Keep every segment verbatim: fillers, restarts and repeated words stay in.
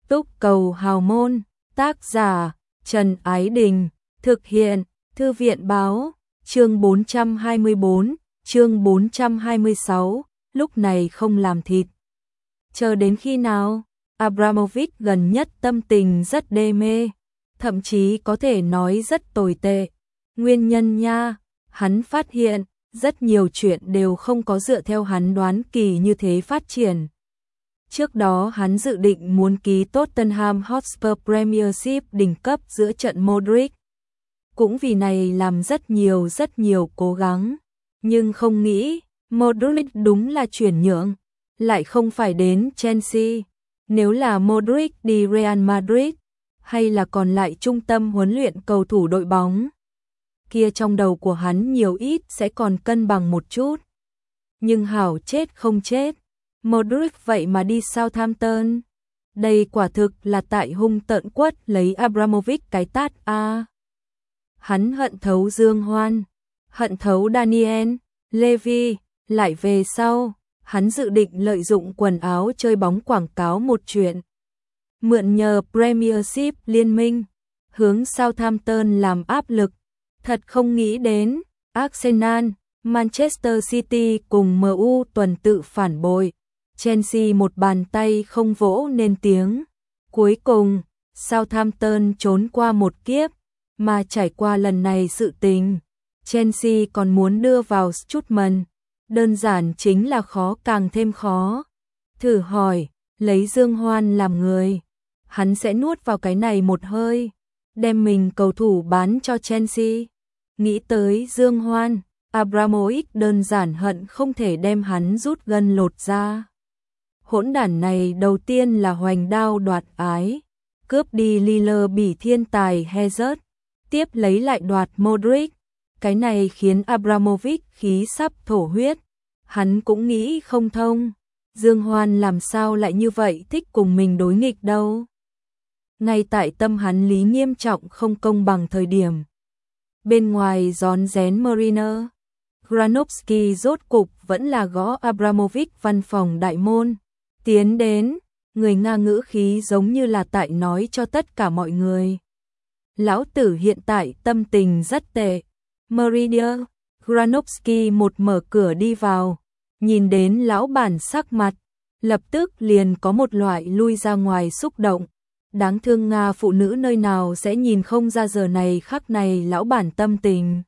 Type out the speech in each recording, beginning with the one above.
Túc cầu hào môn, tác giả Trần Ái Đình, thực hiện Thư viện báo, chương bốn trăm hai mươi bốn, chương bốn trăm hai mươi sáu, lúc này không làm thịt. Chờ đến khi nào? Abramovich gần nhất tâm tình rất đê mê, thậm chí có thể nói rất tồi tệ. Nguyên nhân nha, hắn phát hiện, rất nhiều chuyện đều không có dựa theo hắn đoán kỳ như thế phát triển. Trước đó hắn dự định muốn ký Tottenham Hotspur Premiership đỉnh cấp giữa trận Modric. Cũng vì này làm rất nhiều rất nhiều cố gắng, nhưng không nghĩ, Modric đúng là chuyển nhượng, lại không phải đến Chelsea. Nếu là Modric đi Real Madrid, hay là còn lại trung tâm huấn luyện cầu thủ đội bóng, kia trong đầu của hắn nhiều ít sẽ còn cân bằng một chút. Nhưng hảo chết không chết, Modric vậy mà đi Southampton. Đây quả thực là tại hung tợn quất lấy Abramovich cái tát a. À. Hắn hận thấu Dương Hoan, hận thấu Daniel Levy, lại về sau, hắn dự định lợi dụng quần áo chơi bóng quảng cáo một chuyện. Mượn nhờ Premiership liên minh, hướng Southampton làm áp lực. Thật không nghĩ đến, Arsenal, Manchester City cùng em u tuần tự phản bội. Chelsea một bàn tay không vỗ nên tiếng. Cuối cùng, Southampton trốn qua một kiếp, mà trải qua lần này sự tình. Chelsea còn muốn đưa vào Strootman, đơn giản chính là khó càng thêm khó. Thử hỏi, lấy Dương Hoan làm người, hắn sẽ nuốt vào cái này một hơi, đem mình cầu thủ bán cho Chelsea. Nghĩ tới Dương Hoan, Abramovich đơn giản hận không thể đem hắn rút gân lột ra. Hỗn đản này đầu tiên là hoành đao đoạt ái, cướp đi Lille bị thiên tài Hazard, tiếp lấy lại đoạt Modric. Cái này khiến Abramovich khí sắp thổ huyết. Hắn cũng nghĩ không thông, Dương Hoan làm sao lại như vậy thích cùng mình đối nghịch đâu. Ngay tại tâm hắn lý nghiêm trọng không công bằng thời điểm, bên ngoài rón rén Mariner, Granovsky rốt cục vẫn là gõ Abramovich văn phòng đại môn. Tiến đến, người Nga ngữ khí giống như là tại nói cho tất cả mọi người. Lão tử hiện tại tâm tình rất tệ. Mariner, Granovsky một mở cửa đi vào, nhìn đến lão bản sắc mặt, lập tức liền có một loại lui ra ngoài xúc động. Đáng thương Nga phụ nữ nơi nào sẽ nhìn không ra giờ này khắc này lão bản tâm tình.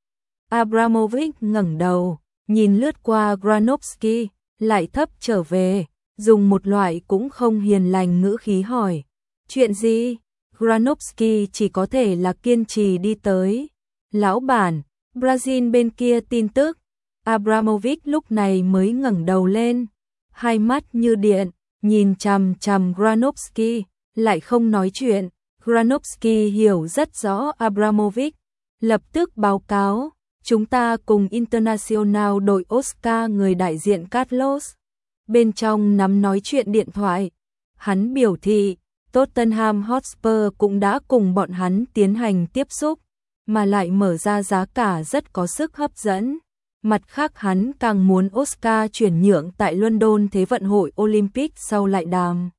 Abramovich ngẩng đầu, nhìn lướt qua Granovsky, lại thấp trở về, dùng một loại cũng không hiền lành ngữ khí hỏi. Chuyện gì? Granovsky chỉ có thể là kiên trì đi tới. Lão bản, Brazil bên kia tin tức. Abramovich lúc này mới ngẩng đầu lên, hai mắt như điện, nhìn chằm chằm Granovsky, lại không nói chuyện. Granovsky hiểu rất rõ Abramovich, lập tức báo cáo, chúng ta cùng International đội Oscar người đại diện Carlos. Bên trong nắm nói chuyện điện thoại, hắn biểu thị, Tottenham Hotspur cũng đã cùng bọn hắn tiến hành tiếp xúc, mà lại mở ra giá cả rất có sức hấp dẫn. Mặt khác hắn càng muốn Oscar chuyển nhượng tại London Thế vận hội Olympic sau lại đàm.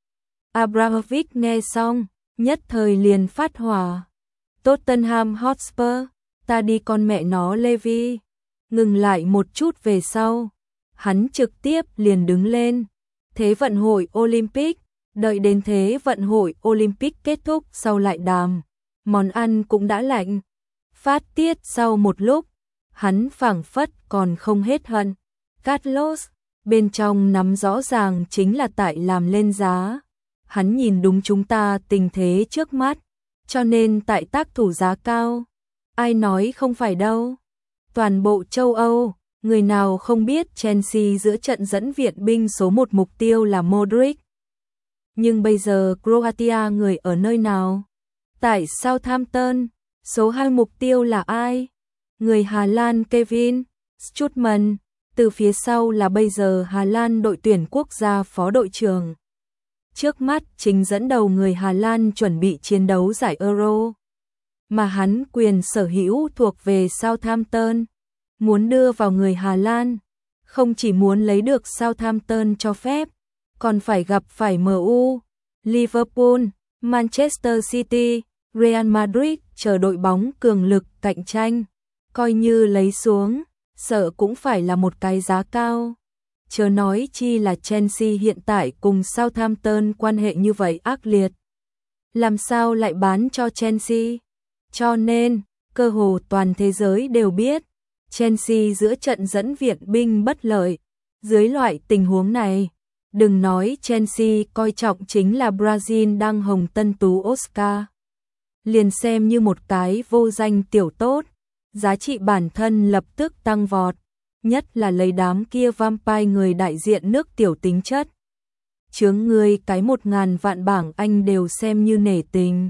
Abramovich nghe xong, nhất thời liền phát hỏa. Tottenham Hotspur, ta đi con mẹ nó Levy. Ngừng lại một chút về sau, hắn trực tiếp liền đứng lên. Thế vận hội Olympic, đợi đến Thế vận hội Olympic kết thúc sau lại đàm. Món ăn cũng đã lạnh. Phát tiết sau một lúc, hắn phảng phất còn không hết hận. Carlos, bên trong nắm rõ ràng chính là tại làm lên giá. Hắn nhìn đúng chúng ta tình thế trước mắt, cho nên tại tác thủ giá cao. Ai nói không phải đâu. Toàn bộ châu Âu, người nào không biết Chelsea giữa trận dẫn viện binh số một mục tiêu là Modric. Nhưng bây giờ Croatia người ở nơi nào? Tại Southampton, số hai mục tiêu là ai? Người Hà Lan Kevin Strootman, từ phía sau là bây giờ Hà Lan đội tuyển quốc gia phó đội trưởng. Trước mắt chính dẫn đầu người Hà Lan chuẩn bị chiến đấu giải Euro. Mà hắn quyền sở hữu thuộc về Southampton. Muốn đưa vào người Hà Lan, không chỉ muốn lấy được Southampton cho phép, còn phải gặp phải em u. Liverpool, Manchester City, Real Madrid chờ đội bóng cường lực cạnh tranh, coi như lấy xuống, sợ cũng phải là một cái giá cao. Chớ nói chi là Chelsea hiện tại cùng Southampton quan hệ như vậy ác liệt. Làm sao lại bán cho Chelsea? Cho nên, cơ hồ toàn thế giới đều biết, Chelsea giữa trận dẫn viện binh bất lợi. Dưới loại tình huống này, đừng nói Chelsea coi trọng chính là Brazil đang hồng tân tú Oscar. Liền xem như một cái vô danh tiểu tốt, giá trị bản thân lập tức tăng vọt, nhất là lấy đám kia vampire người đại diện nước tiểu tính chất. Chướng người cái một ngàn vạn bảng Anh đều xem như nể tình.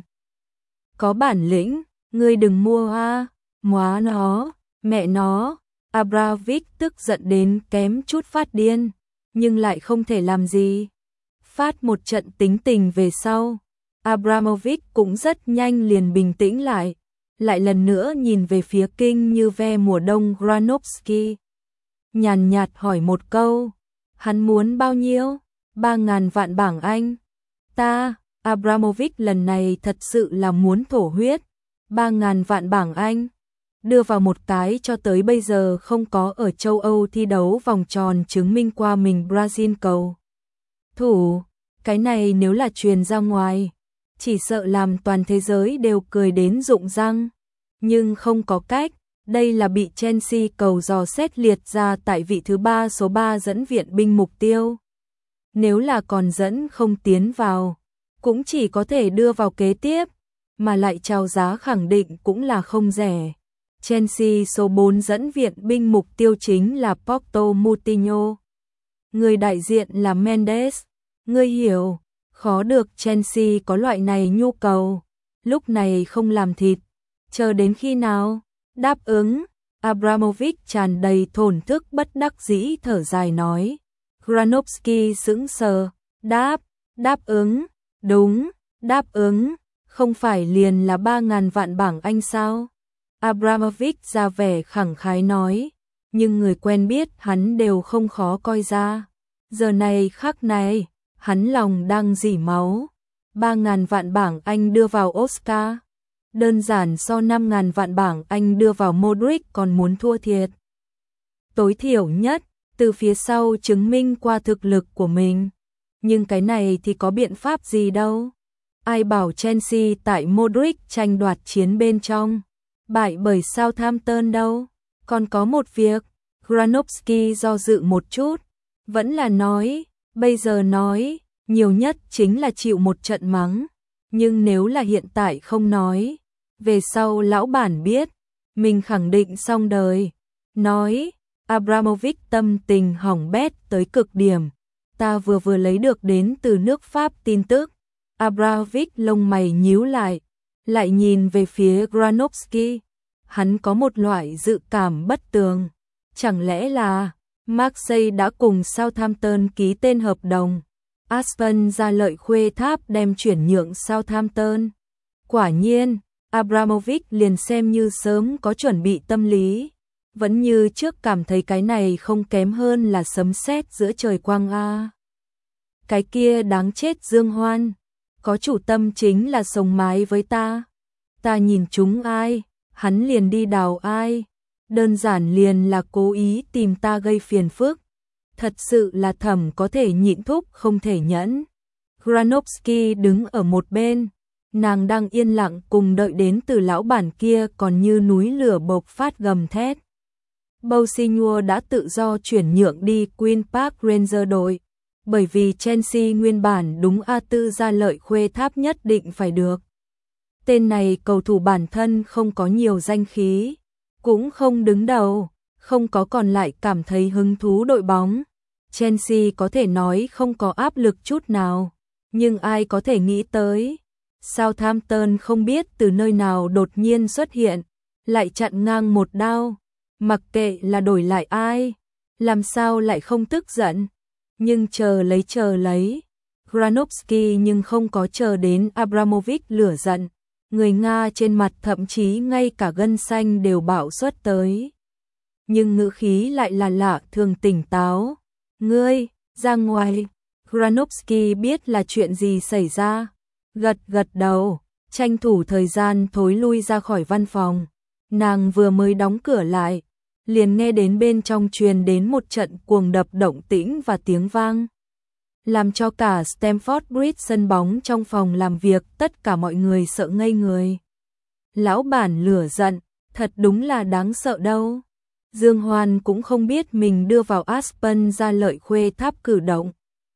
Có bản lĩnh, ngươi đừng mua a, móa nó, mẹ nó. Abramovich tức giận đến kém chút phát điên, nhưng lại không thể làm gì. Phát một trận tính tình về sau, Abramovich cũng rất nhanh liền bình tĩnh lại, lại lần nữa nhìn về phía kinh như ve mùa đông Granovsky. Nhàn nhạt hỏi một câu, hắn muốn bao nhiêu? Ba ngàn vạn bảng Anh. Ta, Abramovich lần này thật sự là muốn thổ huyết. Ba ngàn vạn bảng Anh. Đưa vào một cái cho tới bây giờ không có ở châu Âu thi đấu vòng tròn chứng minh qua mình Brazil cầu thủ. Cái này nếu là truyền ra ngoài, chỉ sợ làm toàn thế giới đều cười đến rụng răng. Nhưng không có cách, đây là bị Chelsea cầu dò xét liệt ra tại vị thứ ba số ba dẫn viện binh mục tiêu. Nếu là còn dẫn không tiến vào, cũng chỉ có thể đưa vào kế tiếp, mà lại chào giá khẳng định cũng là không rẻ. Chelsea số bốn dẫn viện binh mục tiêu chính là Porto Moutinho. Người đại diện là Mendes. Ngươi hiểu, khó được Chelsea có loại này nhu cầu. Lúc này không làm thịt, chờ đến khi nào? Đáp ứng. Abramovich tràn đầy thổn thức bất đắc dĩ thở dài nói. Granovsky sững sờ, đáp, đáp ứng, đúng, đáp ứng, không phải liền là ba ngàn vạn bảng Anh sao? Abramovich ra vẻ khẳng khái nói, nhưng người quen biết hắn đều không khó coi ra. Giờ này khắc này, hắn lòng đang rỉ máu. Ba ngàn vạn bảng Anh đưa vào Oscar, đơn giản so năm ngàn vạn bảng Anh đưa vào Modric còn muốn thua thiệt. Tối thiểu nhất, từ phía sau chứng minh qua thực lực của mình. Nhưng cái này thì có biện pháp gì đâu. Ai bảo Chelsea tại Modric tranh đoạt chiến bên trong, bại bởi Southampton đâu. Còn có một việc, Granovsky do dự một chút, vẫn là nói, bây giờ nói, nhiều nhất chính là chịu một trận mắng. Nhưng nếu là hiện tại không nói, về sau lão bản biết, mình khẳng định xong đời. Nói, Abramovich tâm tình hỏng bét tới cực điểm. Ta vừa vừa lấy được đến từ nước Pháp tin tức. Abramovich lông mày nhíu lại, lại nhìn về phía Granovsky. Hắn có một loại dự cảm bất tường. Chẳng lẽ là Marseille đã cùng Southampton ký tên hợp đồng? Aston ra lợi khuê tháp đem chuyển nhượng Southampton. Quả nhiên, Abramovich liền xem như sớm có chuẩn bị tâm lý. Vẫn như trước cảm thấy cái này không kém hơn là sấm sét giữa trời quang a. Cái kia đáng chết Dương Hoan, có chủ tâm chính là sống mái với ta. Ta nhìn chúng ai, hắn liền đi đào ai. Đơn giản liền là cố ý tìm ta gây phiền phức. Thật sự là Thẩm có thể nhịn thúc không thể nhẫn. Granovsky đứng ở một bên, nàng đang yên lặng cùng đợi đến từ lão bản kia còn như núi lửa bộc phát gầm thét. Bousignor đã tự do chuyển nhượng đi Queen Park Rangers đội, bởi vì Chelsea nguyên bản đúng A tư ra lợi khuê tháp nhất định phải được. Tên này cầu thủ bản thân không có nhiều danh khí, cũng không đứng đầu, không có còn lại cảm thấy hứng thú đội bóng. Chelsea có thể nói không có áp lực chút nào, nhưng ai có thể nghĩ tới. Southampton không biết từ nơi nào đột nhiên xuất hiện, lại chặn ngang một đao. Mặc kệ là đổi lại ai, làm sao lại không tức giận. Nhưng chờ lấy chờ lấy, Granovsky nhưng không có chờ đến Abramovich lửa giận. Người Nga trên mặt thậm chí ngay cả gân xanh đều bạo xuất tới. Nhưng ngữ khí lại là lạ thường tỉnh táo. Ngươi, ra ngoài, Granovsky biết là chuyện gì xảy ra, gật gật đầu, tranh thủ thời gian thối lui ra khỏi văn phòng. Nàng vừa mới đóng cửa lại, liền nghe đến bên trong truyền đến một trận cuồng đập động tĩnh và tiếng vang, làm cho cả Stamford Bridge sân bóng trong phòng làm việc tất cả mọi người sợ ngây người. Lão bản lửa giận, thật đúng là đáng sợ đâu. Dương Hoan cũng không biết mình đưa vào Aspen ra lợi khuê tháp cử động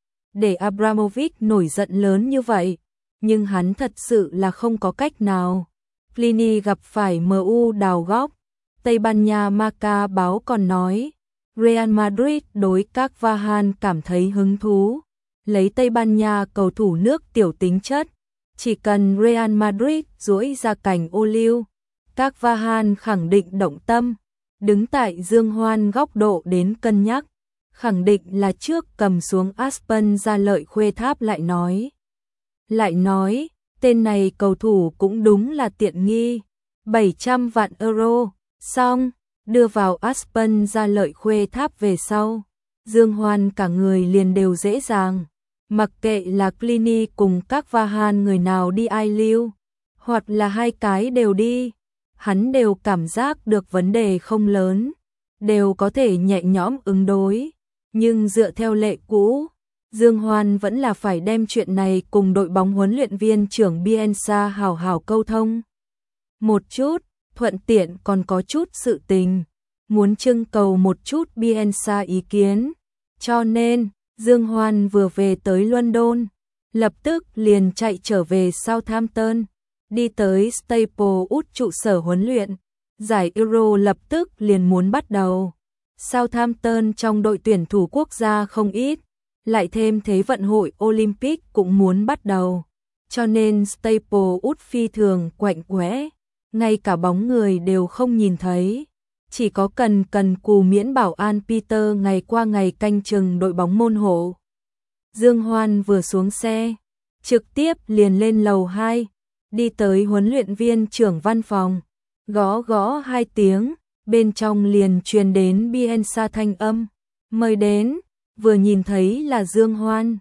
để Abramovich nổi giận lớn như vậy, nhưng hắn thật sự là không có cách nào. Pliny gặp phải em u đào góc. Tây Ban Nha Marca báo còn nói, Real Madrid đối các Vahan cảm thấy hứng thú, lấy Tây Ban Nha cầu thủ nước tiểu tính chất, chỉ cần Real Madrid duỗi ra cành ô liu, các Vahan khẳng định động tâm. Đứng tại Dương Hoan góc độ đến cân nhắc, khẳng định là trước cầm xuống Aspen ra lợi khuê tháp lại nói. Lại nói, tên này cầu thủ cũng đúng là tiện nghi, bảy trăm vạn euro, xong, đưa vào Aspen ra lợi khuê tháp về sau. Dương Hoan cả người liền đều dễ dàng, mặc kệ là Pliny cùng các Vahan người nào đi ai lưu, hoặc là hai cái đều đi, hắn đều cảm giác được vấn đề không lớn, đều có thể nhẹ nhõm ứng đối. Nhưng dựa theo lệ cũ, Dương Hoan vẫn là phải đem chuyện này cùng đội bóng huấn luyện viên trưởng Bielsa hào hào câu thông một chút, thuận tiện còn có chút sự tình, muốn trưng cầu một chút Bielsa ý kiến. Cho nên, Dương Hoan vừa về tới London, lập tức liền chạy trở về Southampton, đi tới Staplewood trụ sở huấn luyện. Giải Euro lập tức liền muốn bắt đầu. Southampton trong đội tuyển thủ quốc gia không ít, lại thêm Thế vận hội Olympic cũng muốn bắt đầu, cho nên Staplewood phi thường quạnh quẽ, ngay cả bóng người đều không nhìn thấy, chỉ có cần cần cù miễn bảo an Peter ngày qua ngày canh chừng đội bóng môn hộ. Dương Hoan vừa xuống xe, trực tiếp liền lên lầu hai, đi tới huấn luyện viên trưởng văn phòng, gõ gõ hai tiếng, bên trong liền truyền đến Bielsa thanh âm, mời đến. Vừa nhìn thấy là Dương Hoan,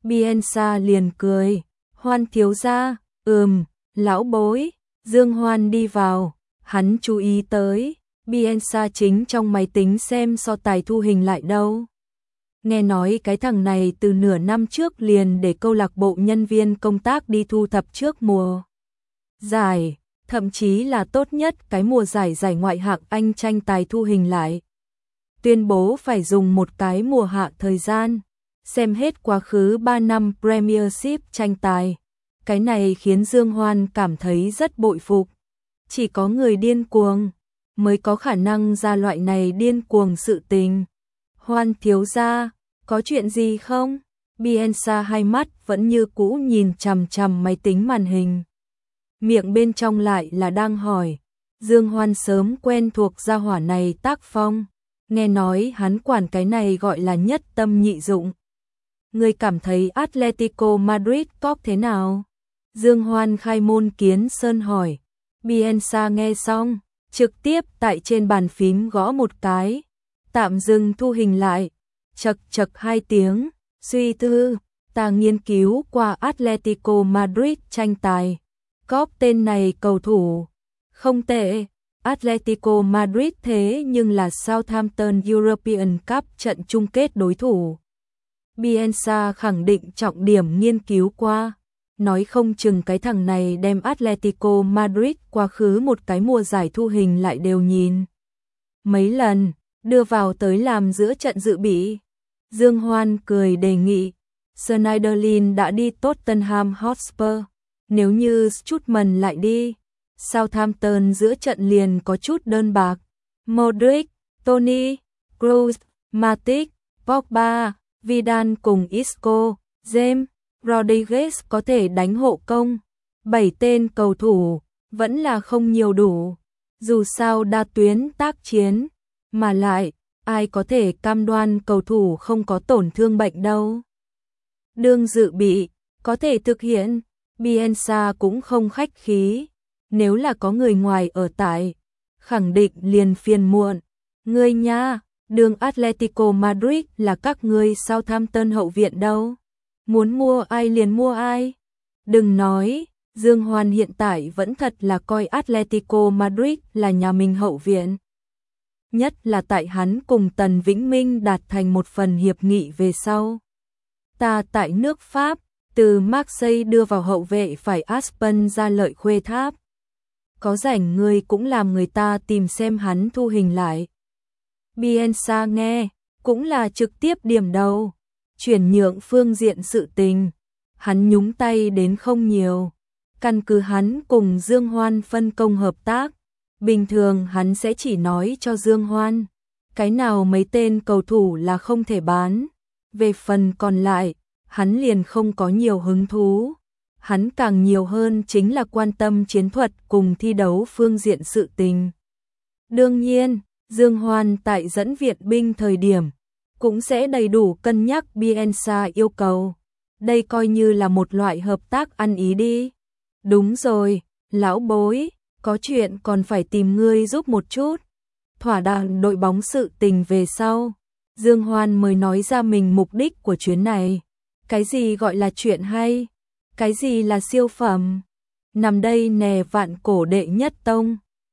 Bielsa liền cười, Hoan thiếu gia, ừm, lão bối. Dương Hoan đi vào, hắn chú ý tới, Bielsa chính trong máy tính xem so tài thu hình lại đâu. Nghe nói cái thằng này từ nửa năm trước liền để câu lạc bộ nhân viên công tác đi thu thập trước mùa giải, thậm chí là tốt nhất cái mùa giải giải ngoại hạng Anh tranh tài thu hình lại. Tuyên bố phải dùng một cái mùa hạ thời gian, xem hết quá khứ ba năm Premiership tranh tài. Cái này khiến Dương Hoan cảm thấy rất bội phục. Chỉ có người điên cuồng mới có khả năng ra loại này điên cuồng sự tình. Hoan thiếu gia, có chuyện gì không? Bielsa hai mắt vẫn như cũ nhìn chằm chằm máy tính màn hình. Miệng bên trong lại là đang hỏi. Dương Hoan sớm quen thuộc gia hỏa này tác phong. Nghe nói hắn quản cái này gọi là nhất tâm nhị dụng. Người cảm thấy Atletico Madrid có thế nào? Dương Hoan khai môn kiến sơn hỏi. Bielsa nghe xong, trực tiếp tại trên bàn phím gõ một cái, tạm dừng thu hình lại, chật chật hai tiếng, suy tư, ta nghiên cứu qua Atletico Madrid tranh tài. Cóp tên này cầu thủ, không tệ. Atletico Madrid thế nhưng là Southampton European Cup trận chung kết đối thủ. Bielsa khẳng định trọng điểm nghiên cứu qua, nói không chừng cái thằng này đem Atletico Madrid quá khứ một cái mùa giải thu hình lại đều nhìn mấy lần, đưa vào tới làm giữa trận dự bị. Dương Hoan cười đề nghị, Schneiderlin đã đi Tottenham Hotspur, nếu như Strootman lại đi, Southampton giữa trận liền có chút đơn bạc. Modric, Toni, Kroos, Matic, Pogba, Vidal cùng Isco, James, Rodriguez có thể đánh hộ công. Bảy tên cầu thủ vẫn là không nhiều đủ. Dù sao đa tuyến tác chiến, mà lại ai có thể cam đoan cầu thủ không có tổn thương bệnh đâu. Đương dự bị có thể thực hiện, Bielsa cũng không khách khí. Nếu là có người ngoài ở tại, khẳng định liền phiền muộn. Ngươi nha, đường Atletico Madrid là các ngươi Southampton hậu viện đâu. muốn mua ai liền mua ai. Đừng nói, Dương Hoan hiện tại vẫn thật là coi Atletico Madrid là nhà mình hậu viện. Nhất là tại hắn cùng Tần Vĩnh Minh đạt thành một phần hiệp nghị về sau. Ta tại nước Pháp, từ Marseille đưa vào hậu vệ phải Aspen ra lợi Khuê Tháp. Có rảnh ngươi cũng làm người ta tìm xem hắn thu hình lại. Bielsa nghe, cũng là trực tiếp điểm đầu. Chuyển nhượng phương diện sự tình, hắn nhúng tay đến không nhiều. Căn cứ hắn cùng Dương Hoan phân công hợp tác, bình thường hắn sẽ chỉ nói cho Dương Hoan, cái nào mấy tên cầu thủ là không thể bán. Về phần còn lại, hắn liền không có nhiều hứng thú. Hắn càng nhiều hơn chính là quan tâm chiến thuật cùng thi đấu phương diện sự tình. Đương nhiên, Dương Hoan tại dẫn viện binh thời điểm, cũng sẽ đầy đủ cân nhắc Bielsa yêu cầu. Đây coi như là một loại hợp tác ăn ý đi. Đúng rồi, lão bối, có chuyện còn phải tìm ngươi giúp một chút. Thỏa đàm đội bóng sự tình về sau, Dương Hoan mới nói ra mình mục đích của chuyến này. Cái gì gọi là chuyện hay? Cái gì là siêu phẩm? Nằm đây nè vạn cổ đệ nhất tông.